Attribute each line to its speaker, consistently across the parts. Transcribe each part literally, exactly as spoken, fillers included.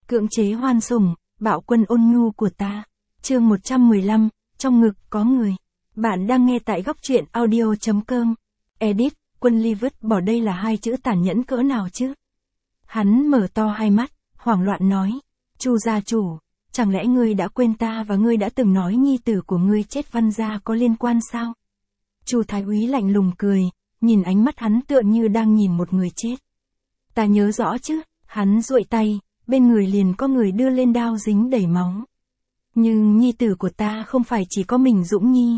Speaker 1: Cưỡng chế hoan sủng, bạo quân ôn nhu của ta. Chương một trăm mười lăm, trong ngực có người. Bạn đang nghe tại góc truyện audio chấm com. Edit, Quân Ly vứt bỏ đây là hai chữ tàn nhẫn cỡ nào chứ? Hắn mở to hai mắt, hoảng loạn nói. Chu gia chủ, chẳng lẽ ngươi đã quên ta và ngươi đã từng nói nhi tử của ngươi chết Văn gia có liên quan sao? Chu thái úy lạnh lùng cười, nhìn ánh mắt hắn tựa như đang nhìn một người chết. Ta nhớ rõ chứ, hắn duỗi tay, bên người liền có người đưa lên đao dính đầy máu. Nhưng nhi tử của ta không phải chỉ có mình Dũng Nhi.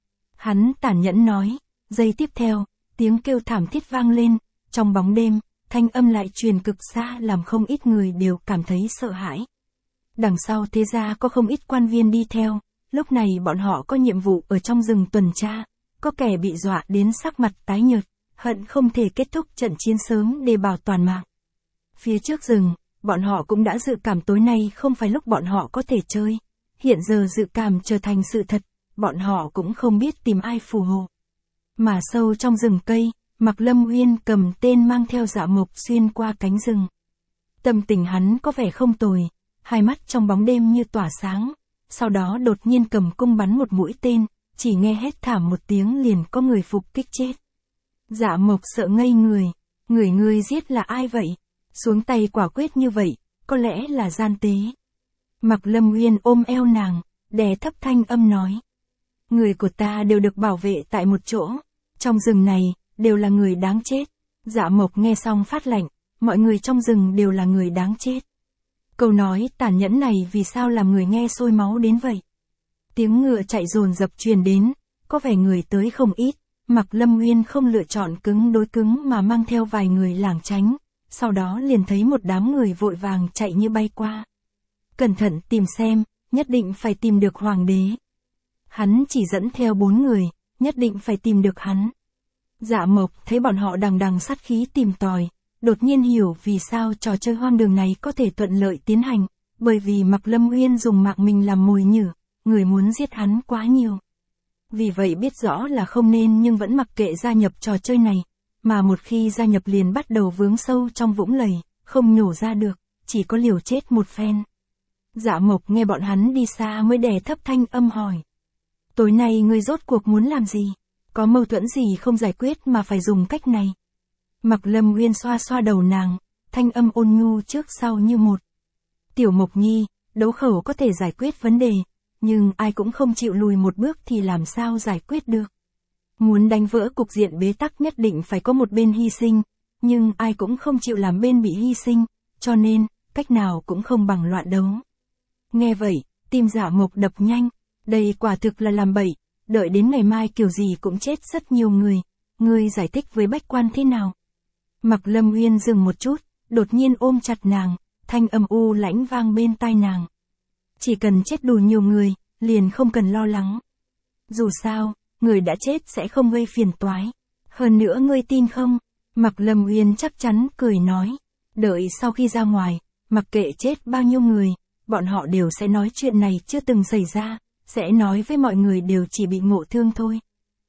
Speaker 1: Hắn tàn nhẫn nói, giây tiếp theo, tiếng kêu thảm thiết vang lên, trong bóng đêm, thanh âm lại truyền cực xa làm không ít người đều cảm thấy sợ hãi. Đằng sau thế gia có không ít quan viên đi theo, lúc này bọn họ có nhiệm vụ ở trong rừng tuần tra, có kẻ bị dọa đến sắc mặt tái nhợt, hận không thể kết thúc trận chiến sớm để bảo toàn mạng. Phía trước rừng, bọn họ cũng đã dự cảm tối nay không phải lúc bọn họ có thể chơi. Hiện giờ dự cảm trở thành sự thật, bọn họ cũng không biết tìm ai phù hộ. Mà sâu trong rừng cây, Mạc Lâm Uyên cầm tên mang theo Dạ Mộc xuyên qua cánh rừng. Tâm tình hắn có vẻ không tồi, hai mắt trong bóng đêm như tỏa sáng, sau đó đột nhiên cầm cung bắn một mũi tên, chỉ nghe hét thảm một tiếng liền có người phục kích chết. Dạ Mộc sợ ngây người, người ngươi giết là ai vậy? Xuống tay quả quyết như vậy, có lẽ là gian tế. Mạc Lâm Uyên ôm eo nàng, đè thấp thanh âm nói. Người của ta đều được bảo vệ tại một chỗ, trong rừng này, đều là người đáng chết. Dạ Mộc nghe xong phát lạnh, mọi người trong rừng đều là người đáng chết. Câu nói tàn nhẫn này vì sao làm người nghe sôi máu đến vậy? Tiếng ngựa chạy dồn dập truyền đến, có vẻ người tới không ít, Mạc Lâm Uyên không lựa chọn cứng đối cứng mà mang theo vài người lảng tránh, sau đó liền thấy một đám người vội vàng chạy như bay qua. Cẩn thận tìm xem, nhất định phải tìm được hoàng đế. Hắn chỉ dẫn theo bốn người, nhất định phải tìm được hắn. Dạ Mộc thấy bọn họ đằng đằng sát khí tìm tòi, đột nhiên hiểu vì sao trò chơi hoang đường này có thể thuận lợi tiến hành, bởi vì Mạc Lâm Uyên dùng mạng mình làm mồi nhử, người muốn giết hắn quá nhiều. Vì vậy biết rõ là không nên nhưng vẫn mặc kệ gia nhập trò chơi này, mà một khi gia nhập liền bắt đầu vướng sâu trong vũng lầy, không nhổ ra được, chỉ có liều chết một phen. Dạ Mộc nghe bọn hắn đi xa mới đè thấp thanh âm hỏi. Tối nay ngươi rốt cuộc muốn làm gì? Có mâu thuẫn gì không giải quyết mà phải dùng cách này? Mạc Lâm Uyên xoa xoa đầu nàng, thanh âm ôn nhu trước sau như một. Tiểu Mộc Nhi, đấu khẩu có thể giải quyết vấn đề, nhưng ai cũng không chịu lùi một bước thì làm sao giải quyết được. Muốn đánh vỡ cục diện bế tắc nhất định phải có một bên hy sinh, nhưng ai cũng không chịu làm bên bị hy sinh, cho nên, cách nào cũng không bằng loạn đấu. Nghe vậy, tim Dạ Mộc đập nhanh, đây quả thực là làm bậy, đợi đến ngày mai kiểu gì cũng chết rất nhiều người, ngươi giải thích với bách quan thế nào? Mạc Lâm Uyên dừng một chút, đột nhiên ôm chặt nàng, thanh âm u lãnh vang bên tai nàng. Chỉ cần chết đủ nhiều người, liền không cần lo lắng. Dù sao, người đã chết sẽ không gây phiền toái. Hơn nữa ngươi tin không? Mạc Lâm Uyên chắc chắn cười nói. Đợi sau khi ra ngoài, mặc kệ chết bao nhiêu người, bọn họ đều sẽ nói chuyện này chưa từng xảy ra, sẽ nói với mọi người đều chỉ bị ngộ thương thôi.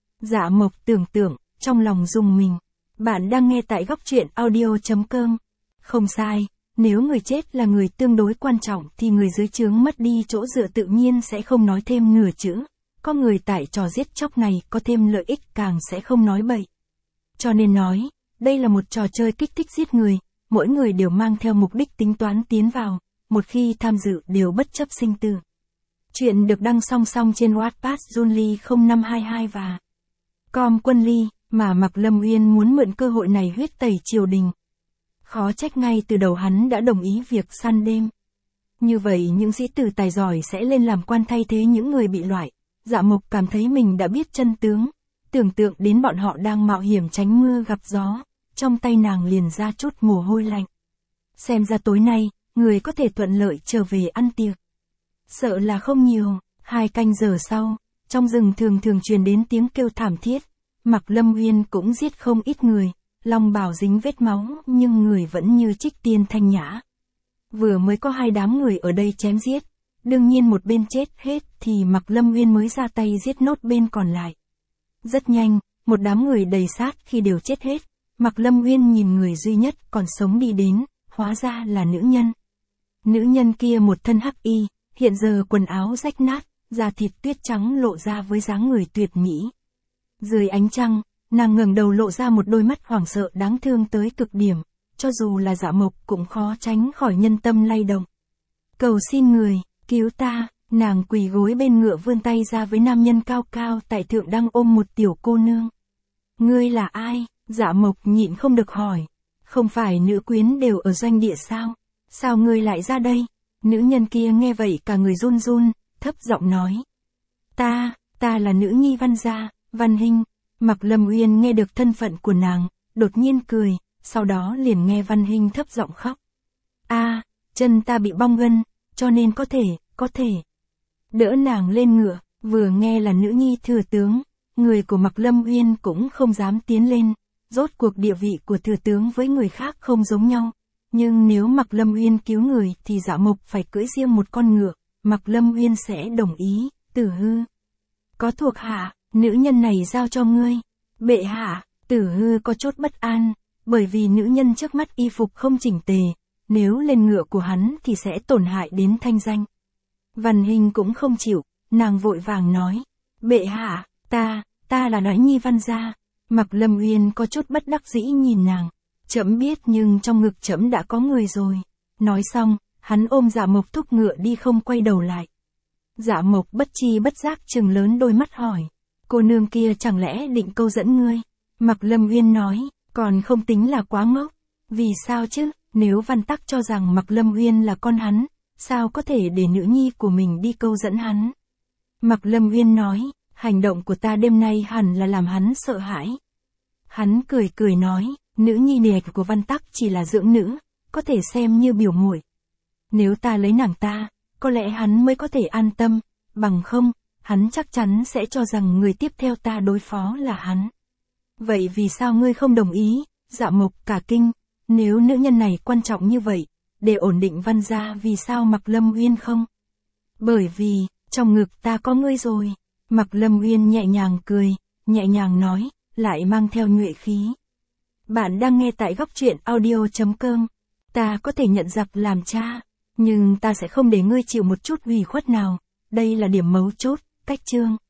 Speaker 1: Dạ Mộc tưởng tượng, trong lòng rùng mình. Bạn đang nghe tại góc truyện audio chấm com. Không sai, nếu người chết là người tương đối quan trọng thì người dưới trướng mất đi chỗ dựa tự nhiên sẽ không nói thêm nửa chữ. Có người tại trò giết chóc này có thêm lợi ích càng sẽ không nói bậy. Cho nên nói, đây là một trò chơi kích thích giết người, mỗi người đều mang theo mục đích tính toán tiến vào, một khi tham dự đều bất chấp sinh tử. Chuyện được đăng song song trên Wattpad Junly không năm hai hai và com Quân Ly, mà Mạc Lâm Uyên muốn mượn cơ hội này huyết tẩy triều đình. Khó trách ngay từ đầu hắn đã đồng ý việc săn đêm. Như vậy những sĩ tử tài giỏi sẽ lên làm quan thay thế những người bị loại. Dạ Mộc cảm thấy mình đã biết chân tướng, tưởng tượng đến bọn họ đang mạo hiểm tránh mưa gặp gió, trong tay nàng liền ra chút mồ hôi lạnh. Xem ra tối nay, người có thể thuận lợi trở về ăn tiệc. Sợ là không nhiều, hai canh giờ sau, trong rừng thường thường truyền đến tiếng kêu thảm thiết, Mạc Lâm Uyên cũng giết không ít người, long bào dính vết máu nhưng người vẫn như trích tiên thanh nhã. Vừa mới có hai đám người ở đây chém giết, đương nhiên một bên chết hết thì Mạc Lâm Uyên mới ra tay giết nốt bên còn lại. Rất nhanh, một đám người đầy sát khi đều chết hết, Mạc Lâm Uyên nhìn người duy nhất còn sống đi đến, hóa ra là nữ nhân. Nữ nhân kia một thân hắc y, hiện giờ quần áo rách nát, da thịt tuyết trắng lộ ra với dáng người tuyệt mỹ. Dưới ánh trăng, nàng ngẩng đầu lộ ra một đôi mắt hoảng sợ đáng thương tới cực điểm, cho dù là Dạ Mộc cũng khó tránh khỏi nhân tâm lay động. Cầu xin người, cứu ta, nàng quỳ gối bên ngựa vươn tay ra với nam nhân cao cao tại thượng đang ôm một tiểu cô nương. Ngươi là ai? Dạ Mộc nhịn không được hỏi. Không phải nữ quyến đều ở doanh địa sao? Sao ngươi lại ra đây? Nữ nhân kia nghe vậy cả người run run, thấp giọng nói. Ta, ta là nữ nhi Văn gia, Văn Hinh. Mạc Lâm Uyên nghe được thân phận của nàng, đột nhiên cười, sau đó liền nghe Văn Hinh thấp giọng khóc. A, à, chân ta bị bong gân, cho nên có thể, có thể. Đỡ nàng lên ngựa, vừa nghe là nữ nhi thừa tướng, người của Mạc Lâm Uyên cũng không dám tiến lên, rốt cuộc địa vị của thừa tướng với người khác không giống nhau. Nhưng nếu Mạc Lâm Uyên cứu người thì Dạ Mộc phải cưỡi riêng một con ngựa, Mạc Lâm Uyên sẽ đồng ý. Tử Hư, có thuộc hạ, nữ nhân này giao cho ngươi. Bệ hạ, Tử Hư có chút bất an, bởi vì nữ nhân trước mắt y phục không chỉnh tề, nếu lên ngựa của hắn thì sẽ tổn hại đến thanh danh. Văn Hinh cũng không chịu, nàng vội vàng nói. Bệ hạ, ta, ta là nói nhi Văn gia. Mạc Lâm Uyên có chút bất đắc dĩ nhìn nàng. Trẫm biết nhưng trong ngực trẫm đã có người rồi. Nói xong, hắn ôm Dạ Mộc thúc ngựa đi không quay đầu lại. Dạ Mộc bất chi bất giác trừng lớn đôi mắt hỏi. Cô nương kia chẳng lẽ định câu dẫn ngươi? Mạc Lâm Uyên nói, còn không tính là quá ngốc. Vì sao chứ, nếu Văn Tắc cho rằng Mạc Lâm Uyên là con hắn, sao có thể để nữ nhi của mình đi câu dẫn hắn? Mạc Lâm Uyên nói, hành động của ta đêm nay hẳn là làm hắn sợ hãi. Hắn cười cười nói, nữ nhi nề của Văn Tắc chỉ là dưỡng nữ, có thể xem như biểu muội. Nếu ta lấy nàng ta, có lẽ hắn mới có thể an tâm, bằng không, hắn chắc chắn sẽ cho rằng người tiếp theo ta đối phó là hắn. Vậy vì sao ngươi không đồng ý? Dạ Mộc cả kinh, nếu nữ nhân này quan trọng như vậy, để ổn định Văn gia vì sao Mạc Lâm Uyên không? Bởi vì, trong ngực ta có ngươi rồi. Mạc Lâm Uyên nhẹ nhàng cười, nhẹ nhàng nói, lại mang theo nhuệ khí. Bạn đang nghe tại góc truyện audio chấm com. Ta có thể nhận giặc làm cha, nhưng ta sẽ không để ngươi chịu một chút ủy khuất nào. Đây là điểm mấu chốt, cách chương.